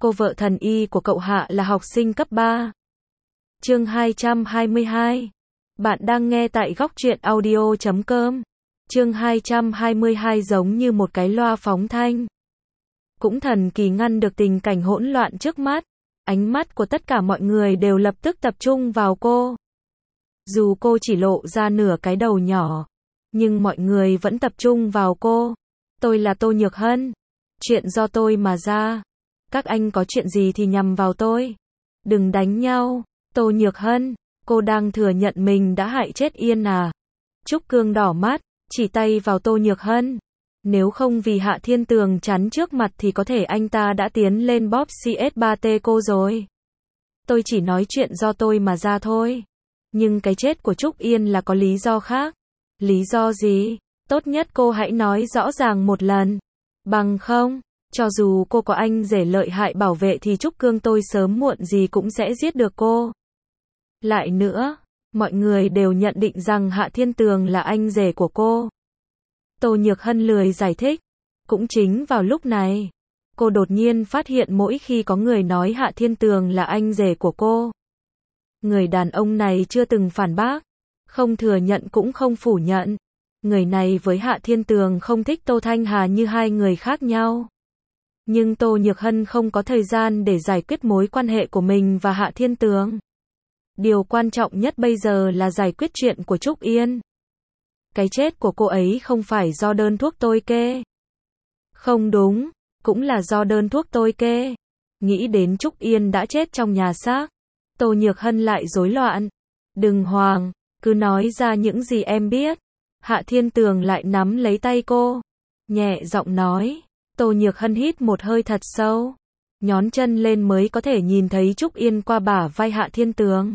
cô vợ thần y của cậu Hạ là học sinh cấp 3. Chương 222. Bạn đang nghe tại góc truyện audio.com. Chương 222 giống như một cái loa phóng thanh. Cũng thần kỳ ngăn được tình cảnh hỗn loạn trước mắt. Ánh mắt của tất cả mọi người đều lập tức tập trung vào cô. Dù cô chỉ lộ ra nửa cái đầu nhỏ, nhưng mọi người vẫn tập trung vào cô. Tôi là Tô Nhược Hân. Chuyện do tôi mà ra. Các anh có chuyện gì thì nhằm vào tôi. Đừng đánh nhau. Tô Nhược Hân, cô đang thừa nhận mình đã hại chết Yên à? Trúc Cương đỏ mắt, chỉ tay vào Tô Nhược Hân. Nếu không vì Hạ Thiên Tường chắn trước mặt thì có thể anh ta đã tiến lên bóp CS3T cô rồi. Tôi chỉ nói chuyện do tôi mà ra thôi. Nhưng cái chết của Trúc Yên là có lý do khác. Lý do gì? Tốt nhất cô hãy nói rõ ràng một lần. Bằng không, cho dù cô có anh rể lợi hại bảo vệ thì Trúc Cương tôi sớm muộn gì cũng sẽ giết được cô. Lại nữa, mọi người đều nhận định rằng Hạ Thiên Tường là anh rể của cô. Tô Nhược Hân lười giải thích. Cũng chính vào lúc này, cô đột nhiên phát hiện mỗi khi có người nói Hạ Thiên Tường là anh rể của cô, người đàn ông này chưa từng phản bác, không thừa nhận cũng không phủ nhận. Người này với Hạ Thiên Tường không thích Tô Thanh Hà như hai người khác nhau. Nhưng Tô Nhược Hân không có thời gian để giải quyết mối quan hệ của mình và Hạ Thiên Tường. Điều quan trọng nhất bây giờ là giải quyết chuyện của Trúc Yên. Cái chết của cô ấy không phải do đơn thuốc tôi kê. Không đúng, cũng là do đơn thuốc tôi kê. Nghĩ đến Trúc Yên đã chết trong nhà xác, Tô Nhược Hân lại rối loạn. Đừng hoang, cứ nói ra những gì em biết. Hạ Thiên Tường lại nắm lấy tay cô, nhẹ giọng nói. Tô Nhược Hân hít một hơi thật sâu, nhón chân lên mới có thể nhìn thấy Trúc Yên qua bả vai Hạ Thiên Tường.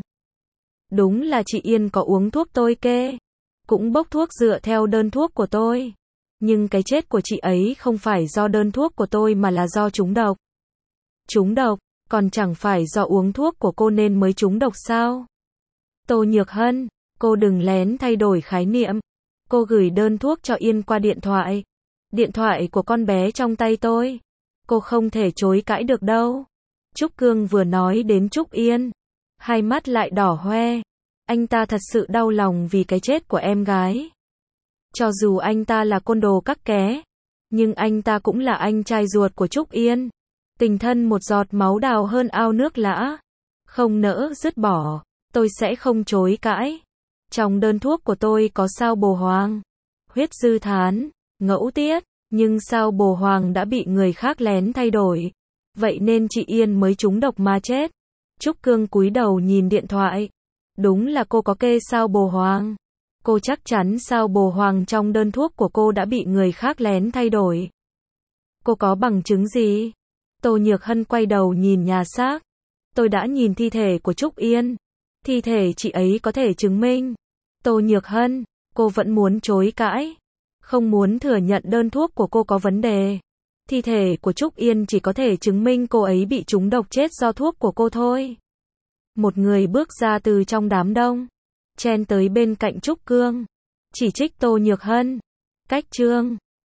Đúng là chị Yên có uống thuốc tôi kê, cũng bốc thuốc dựa theo đơn thuốc của tôi. Nhưng cái chết của chị ấy không phải do đơn thuốc của tôi mà là do trúng độc. Trúng độc, còn chẳng phải do uống thuốc của cô nên mới trúng độc sao? Tô Nhược Hân, cô đừng lén thay đổi khái niệm. Cô gửi đơn thuốc cho Yên qua điện thoại. Điện thoại của con bé trong tay tôi. Cô không thể chối cãi được đâu. Trúc Cương vừa nói đến Trúc Yên, hai mắt lại đỏ hoe. Anh ta thật sự đau lòng vì cái chết của em gái. Cho dù anh ta là côn đồ các ké, nhưng anh ta cũng là anh trai ruột của Trúc Yên. Tình thân một giọt máu đào hơn ao nước lã. Không nỡ dứt bỏ, tôi sẽ không chối cãi. Trong đơn thuốc của tôi có sao bồ hoàng, huyết dư thán, ngẫu tiết, nhưng sao bồ hoàng đã bị người khác lén thay đổi. Vậy nên chị Yên mới trúng độc mà chết. Trúc Cương cúi đầu nhìn điện thoại. Đúng là cô có kê sao bồ hoàng. Cô chắc chắn sao bồ hoàng trong đơn thuốc của cô đã bị người khác lén thay đổi. Cô có bằng chứng gì? Tô Nhược Hân quay đầu nhìn nhà xác. Tôi đã nhìn thi thể của Trúc Yên. Thi thể chị ấy có thể chứng minh. Tô Nhược Hân, cô vẫn muốn chối cãi. Không muốn thừa nhận đơn thuốc của cô có vấn đề. Thi thể của Trúc Yên chỉ có thể chứng minh cô ấy bị trúng độc chết do thuốc của cô thôi. Một người bước ra từ trong đám đông, chen tới bên cạnh Trúc Cương, chỉ trích Tô Nhược Hân. Cách Trương,